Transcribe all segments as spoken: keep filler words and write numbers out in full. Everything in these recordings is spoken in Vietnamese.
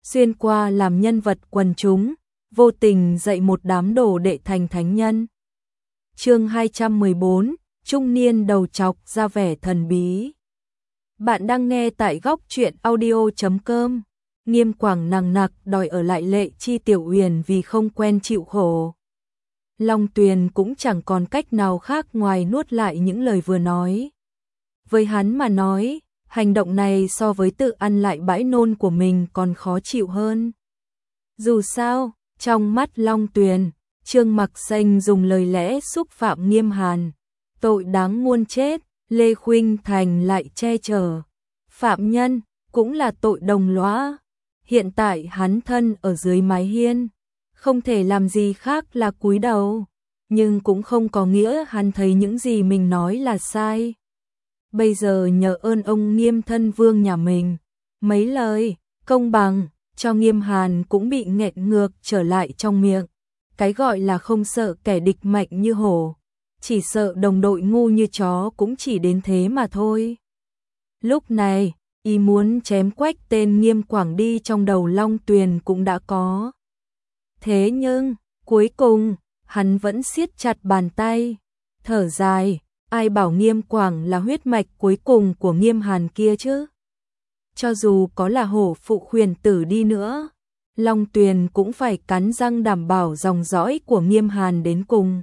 xuyên qua làm nhân vật quần chúng, vô tình dạy một đám đồ đệ thành thánh nhân. Chương hai trăm mười bốn, trung niên đầu trọc ra vẻ thần bí. Bạn đang nghe tại góc truyện audio chấm com. Nghiêm Quảng nằng nặc đòi ở lại Lệ Chi Tiểu Uyển vì không quen chịu khổ. Long Tuyền cũng chẳng còn cách nào khác ngoài nuốt lại những lời vừa nói. Với hắn mà nói, hành động này so với tự ăn lại bãi nôn của mình còn khó chịu hơn. Dù sao, trong mắt Long Tuyền, Trương Mặc Xanh dùng lời lẽ xúc phạm Nghiêm Hàn, tội đáng muôn chết, Lê Khuynh Thành lại che chở. Phạm nhân, cũng là tội đồng lõa. Hiện tại hắn thân ở dưới mái hiên, không thể làm gì khác là cúi đầu, nhưng cũng không có nghĩa hắn thấy những gì mình nói là sai. Bây giờ nhờ ơn ông Nghiêm thân vương nhà mình, mấy lời công bằng cho Nghiêm Hàn cũng bị nghẹn ngược trở lại trong miệng. Cái gọi là không sợ kẻ địch mạnh như hổ, chỉ sợ đồng đội ngu như chó cũng chỉ đến thế mà thôi. Lúc này, ý muốn chém quách tên Nghiêm Quảng đi trong đầu Long Tuyền cũng đã có. Thế nhưng, cuối cùng, hắn vẫn siết chặt bàn tay, thở dài, ai bảo Nghiêm Quảng là huyết mạch cuối cùng của Nghiêm Hàn kia chứ? Cho dù có là hổ phụ khuyển tử đi nữa, Long Tuyền cũng phải cắn răng đảm bảo dòng dõi của Nghiêm Hàn đến cùng.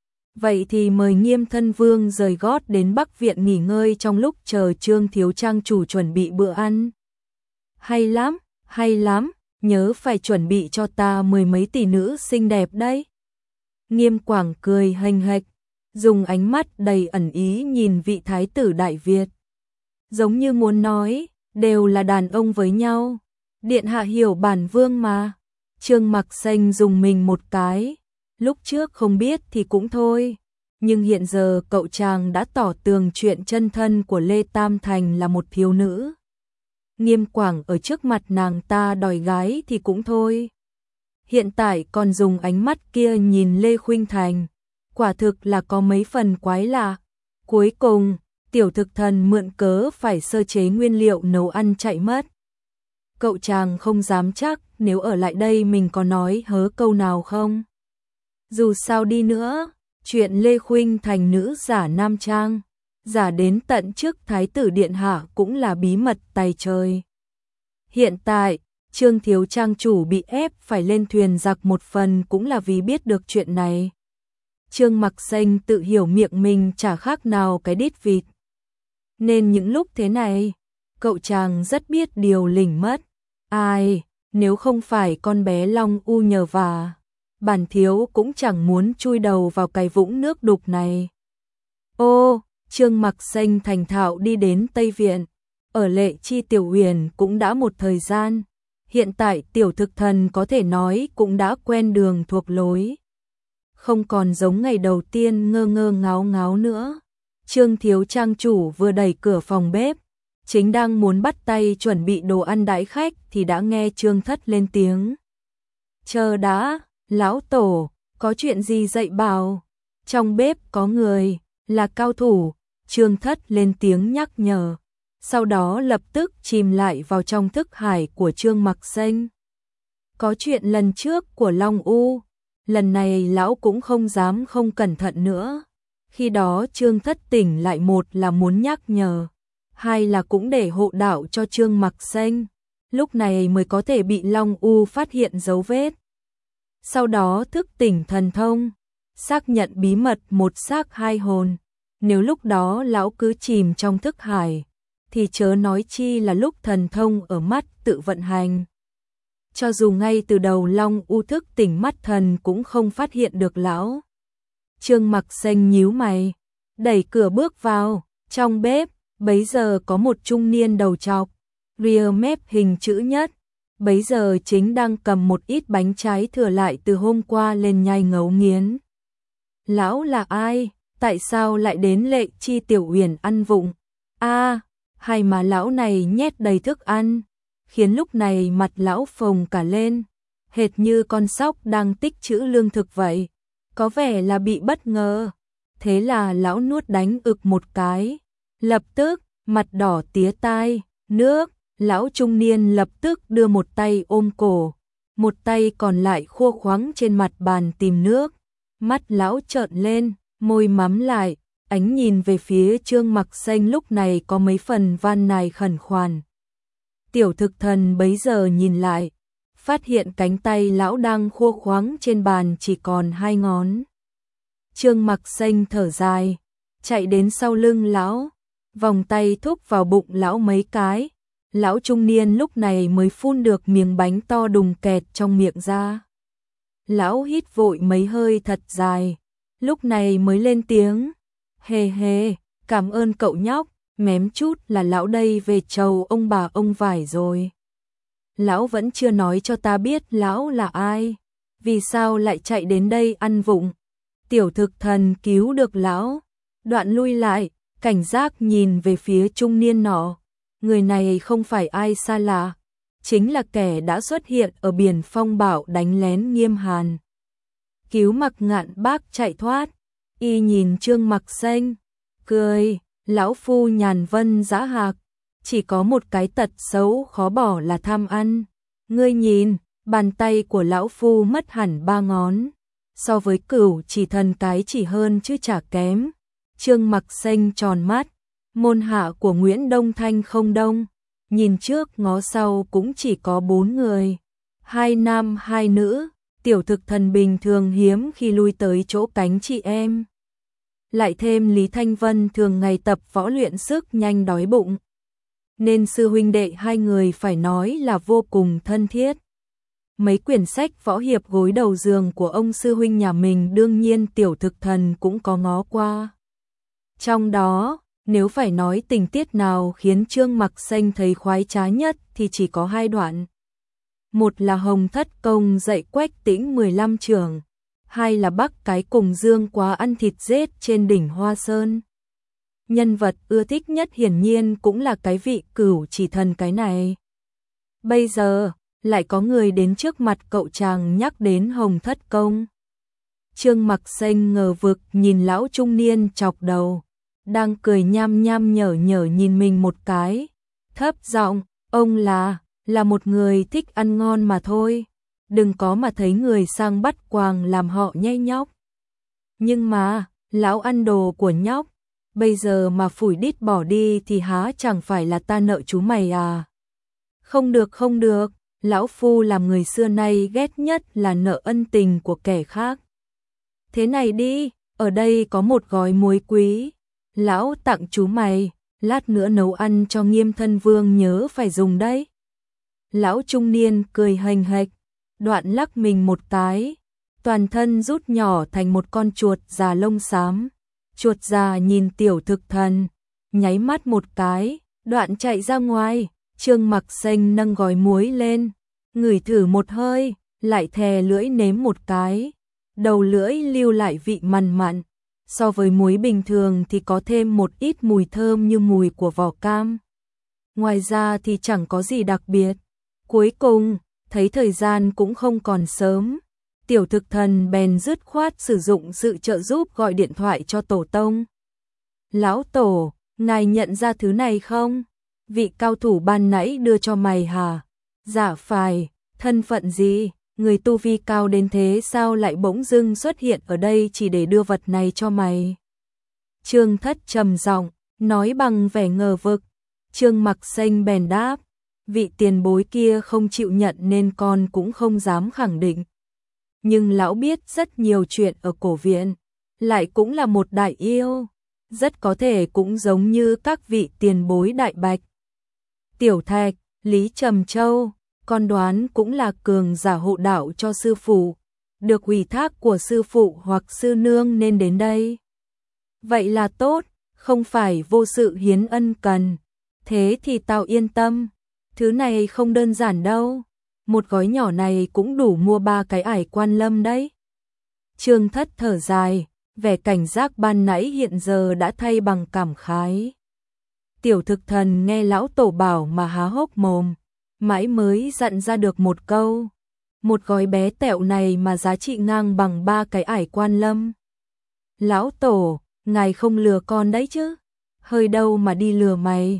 Vậy thì mời Nghiêm thân vương rời gót đến Bắc Viện nghỉ ngơi trong lúc chờ Trương thiếu trang chủ chuẩn bị bữa ăn. Hay lắm, hay lắm, nhớ phải chuẩn bị cho ta mười mấy tỷ nữ xinh đẹp đấy. Nghiêm Quảng cười hênh hệch, dùng ánh mắt đầy ẩn ý nhìn vị thái tử Đại Việt. Giống như muốn nói, đều là đàn ông với nhau. Điện hạ hiểu bản vương mà. Trương Mặc Xanh dùng mình một cái. Lúc trước không biết thì cũng thôi. Nhưng hiện giờ cậu chàng đã tỏ tường chuyện chân thân của Lê Tam Thành là một thiếu nữ. Nghiêm Quảng ở trước mặt nàng ta đòi gái thì cũng thôi. Hiện tại còn dùng ánh mắt kia nhìn Lê Khuynh Thành. Quả thực là có mấy phần quái lạ. Cuối cùng, tiểu thực thần mượn cớ phải sơ chế nguyên liệu nấu ăn chạy mất. Cậu chàng không dám chắc nếu ở lại đây mình có nói hớ câu nào không. Dù sao đi nữa, chuyện Lê Khuynh Thành nữ giả nam trang, giả đến tận trước Thái tử Điện Hạ cũng là bí mật tày trời. Hiện tại, Trương thiếu trang chủ bị ép phải lên thuyền giặc một phần cũng là vì biết được chuyện này. Trương Mặc Xanh tự hiểu miệng mình chả khác nào cái đít vịt. Nên những lúc thế này, cậu chàng rất biết điều lỉnh mất. Ai, nếu không phải con bé Long U nhờ vả, bản thiếu cũng chẳng muốn chui đầu vào cái vũng nước đục này. Ô, Trương Mặc Xanh thành thạo đi đến Tây Viện, ở Lệ Chi Tiểu Uyển cũng đã một thời gian. Hiện tại tiểu thực thần có thể nói cũng đã quen đường thuộc lối. Không còn giống ngày đầu tiên ngơ ngơ ngáo ngáo nữa. Trương thiếu trang chủ vừa đẩy cửa phòng bếp, chính đang muốn bắt tay chuẩn bị đồ ăn đãi khách thì đã nghe Trương Thất lên tiếng. Chờ đã, lão tổ, có chuyện gì dạy bảo? Trong bếp có người, là cao thủ, Trương Thất lên tiếng nhắc nhở. Sau đó lập tức chìm lại vào trong thức hải của Trương Mặc Xanh. Có chuyện lần trước của Long U, lần này lão cũng không dám không cẩn thận nữa. Khi đó Trương Thất tỉnh lại, một là muốn nhắc nhở, hai là cũng để hộ đạo cho Trương Mặc Xanh, lúc này mới có thể bị Long U phát hiện dấu vết. Sau đó thức tỉnh thần thông, xác nhận bí mật một xác hai hồn. Nếu lúc đó lão cứ chìm trong thức hải, thì chớ nói chi là lúc thần thông ở mắt tự vận hành. Cho dù ngay từ đầu Long U thức tỉnh mắt thần cũng không phát hiện được lão. Trương Mặc Xanh nhíu mày, đẩy cửa bước vào, trong bếp, bấy giờ có một trung niên đầu trọc, ria mép hình chữ nhất, bấy giờ chính đang cầm một ít bánh trái thừa lại từ hôm qua lên nhai ngấu nghiến. Lão là ai? Tại sao lại đến Lệ Chi Tiểu Uyển ăn vụng? A, hay mà lão này nhét đầy thức ăn, khiến lúc này mặt lão phồng cả lên, hệt như con sóc đang tích trữ lương thực vậy. Có vẻ là bị bất ngờ. Thế là lão nuốt đánh ực một cái, lập tức mặt đỏ tía tai, nước, Lão trung niên lập tức đưa một tay ôm cổ, một tay còn lại khua khoắng trên mặt bàn tìm nước. Mắt lão trợn lên, môi mắm lại, ánh nhìn về phía Trương Mặc Xanh lúc này có mấy phần van nài khẩn khoản. Tiểu thực thần bấy giờ nhìn lại, phát hiện cánh tay lão đang khua khoắng trên bàn chỉ còn hai ngón. Trương Mặc Xanh thở dài, chạy đến sau lưng lão, vòng tay thúc vào bụng lão mấy cái. Lão trung niên lúc này mới phun được miếng bánh to đùng kẹt trong miệng ra. Lão hít vội mấy hơi thật dài, lúc này mới lên tiếng, hề hề, cảm ơn cậu nhóc, mém chút là lão đây về chầu ông bà ông vải rồi. Lão vẫn chưa nói cho ta biết lão là ai, vì sao lại chạy đến đây ăn vụng. Tiểu thực thần cứu được lão, đoạn lui lại, cảnh giác nhìn về phía trung niên nọ. Người này không phải ai xa lạ, chính là kẻ đã xuất hiện ở biển phong bảo đánh lén Nghiêm Hàn. Cứu Mặc Ngạn Bác chạy thoát, y nhìn Trương Mặc Xanh, cười, lão phu nhàn vân dã hạc, chỉ có một cái tật xấu khó bỏ là tham ăn. Ngươi nhìn, bàn tay của lão phu mất hẳn ba ngón, so với Cửu Chỉ Thần cái chỉ hơn chứ chả kém. Trương Mặc Xanh tròn mắt, môn hạ của Nguyễn Đông Thanh không đông, nhìn trước ngó sau cũng chỉ có bốn người, hai nam hai nữ. Tiểu thực thần bình thường hiếm khi lui tới chỗ cánh chị em. Lại thêm Lý Thanh Vân thường ngày tập võ luyện sức nhanh đói bụng, nên sư huynh đệ hai người phải nói là vô cùng thân thiết. Mấy quyển sách võ hiệp gối đầu giường của ông sư huynh nhà mình đương nhiên tiểu thực thần cũng có ngó qua. Trong đó, nếu phải nói tình tiết nào khiến Trương Mặc Xanh thấy khoái trá nhất thì chỉ có hai đoạn. Một là Hồng Thất Công dạy Quách Tĩnh mười lăm chưởng, hai là Bắc Cái cùng Dương Quá ăn thịt rết trên đỉnh Hoa Sơn. Nhân vật ưa thích nhất hiển nhiên cũng là cái vị Cửu Chỉ Thần cái này. Bây giờ, lại có người đến trước mặt cậu chàng nhắc đến Hồng Thất Công. Trương Mặc Xanh ngờ vực nhìn lão trung niên chọc đầu, đang cười nham nham nhở nhở nhìn mình một cái, thấp giọng, ông là, là một người thích ăn ngon mà thôi, đừng có mà thấy người sang bắt quàng làm họ nhây nhóc. Nhưng mà, lão ăn đồ của nhóc, bây giờ mà phủi đít bỏ đi thì há chẳng phải là ta nợ chú mày à. Không được không được, lão phu làm người xưa nay ghét nhất là nợ ân tình của kẻ khác. Thế này đi, ở đây có một gói muối quý, lão tặng chú mày, lát nữa nấu ăn cho Nghiêm Thân Vương nhớ phải dùng đấy. Lão trung niên cười hềnh hệch, đoạn lắc mình một cái, toàn thân rút nhỏ thành một con chuột già lông xám. Chuột già nhìn tiểu thực thần, nháy mắt một cái, đoạn chạy ra ngoài. Trương Mặc Xanh nâng gói muối lên, ngửi thử một hơi, lại thè lưỡi nếm một cái. Đầu lưỡi lưu lại vị mặn mặn, so với muối bình thường thì có thêm một ít mùi thơm như mùi của vỏ cam. Ngoài ra thì chẳng có gì đặc biệt. Cuối cùng, thấy thời gian cũng không còn sớm, tiểu thực thần bèn dứt khoát sử dụng sự trợ giúp gọi điện thoại cho tổ tông. Lão tổ, ngài nhận ra thứ này không? Vị cao thủ ban nãy đưa cho mày hả? Dạ phải, thân phận gì? Người tu vi cao đến thế sao lại bỗng dưng xuất hiện ở đây chỉ để đưa vật này cho mày? Trương Thất trầm giọng, nói bằng vẻ ngờ vực. Trương Mặc Xanh bèn đáp, vị tiền bối kia không chịu nhận nên con cũng không dám khẳng định. Nhưng lão biết rất nhiều chuyện ở cổ viện, lại cũng là một đại yêu, rất có thể cũng giống như các vị tiền bối Đại Bạch, Tiểu Thạch, Lý Trầm Châu, con đoán cũng là cường giả hộ đạo cho sư phụ, được ủy thác của sư phụ hoặc sư nương nên đến đây. Vậy là tốt, không phải vô sự hiến ân cần, thế thì tao yên tâm. Thứ này không đơn giản đâu, một gói nhỏ này cũng đủ mua ba cái ải Quan Lâm đấy. Trương Thất thở dài, vẻ cảnh giác ban nãy hiện giờ đã thay bằng cảm khái. Tiểu thực thần nghe lão tổ bảo mà há hốc mồm, mãi mới dặn ra được một câu. Một gói bé tẹo này mà giá trị ngang bằng ba cái ải Quan Lâm. Lão tổ, ngài không lừa con đấy chứ? Hơi đâu mà đi lừa mày.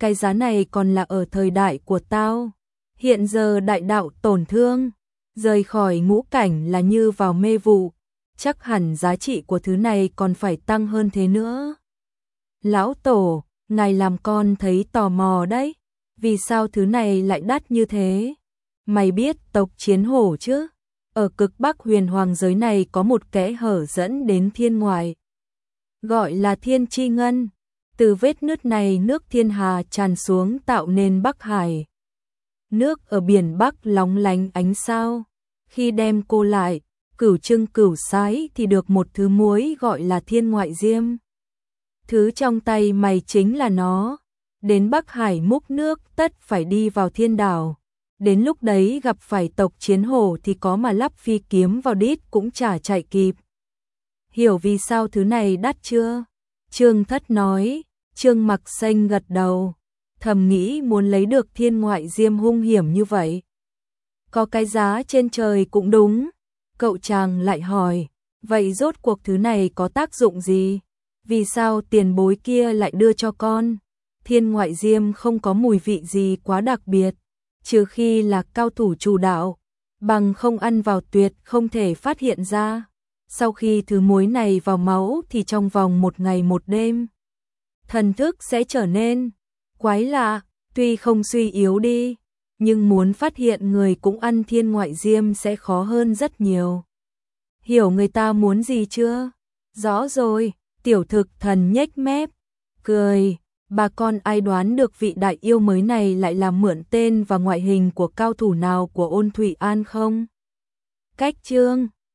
cái giá này còn là ở thời đại của tao. Hiện giờ đại đạo tổn thương, rời khỏi ngũ cảnh là như vào mê vụ, chắc hẳn giá trị của thứ này còn phải tăng hơn thế nữa. Lão Tổ, ngài làm con thấy tò mò đấy, vì sao thứ này lại đắt như thế? Mày biết tộc Chiến Hổ chứ? Ở cực Bắc huyền hoàng giới này có một kẽ hở dẫn đến thiên ngoại, gọi là Thiên Chi Ngân. Từ vết nứt này nước thiên hà tràn xuống tạo nên Bắc Hải. Nước ở biển Bắc lóng lánh ánh sao. Khi đem cô lại, cửu trưng cửu sái thì được một thứ muối gọi là thiên ngoại diêm. Thứ trong tay mày chính là nó. Đến Bắc Hải múc nước tất phải đi vào thiên đảo. Đến lúc đấy gặp phải tộc Chiến Hổ thì có mà lắp phi kiếm vào đít cũng chả chạy kịp. Hiểu vì sao thứ này đắt chưa? Trương Thất nói. Trương Mặc Xanh gật đầu, thầm nghĩ muốn lấy được thiên ngoại diêm hung hiểm như vậy. Có cái giá trên trời cũng đúng. Cậu chàng lại hỏi, vậy rốt cuộc thứ này có tác dụng gì? Vì sao tiền bối kia lại đưa cho con? Thiên ngoại diêm không có mùi vị gì quá đặc biệt, trừ khi là cao thủ chủ đạo, bằng không ăn vào tuyệt không thể phát hiện ra. Sau khi thứ muối này vào máu thì trong vòng một ngày một đêm, thần thức sẽ trở nên quái lạ, tuy không suy yếu đi, nhưng muốn phát hiện người cũng ăn thiên ngoại diêm sẽ khó hơn rất nhiều. Hiểu người ta muốn gì chưa? Rõ rồi, tiểu thực thần nhếch mép, cười. Bà con ai đoán được vị đại yêu mới này lại là mượn tên và ngoại hình của cao thủ nào của Ôn Thủy An không? Cách chương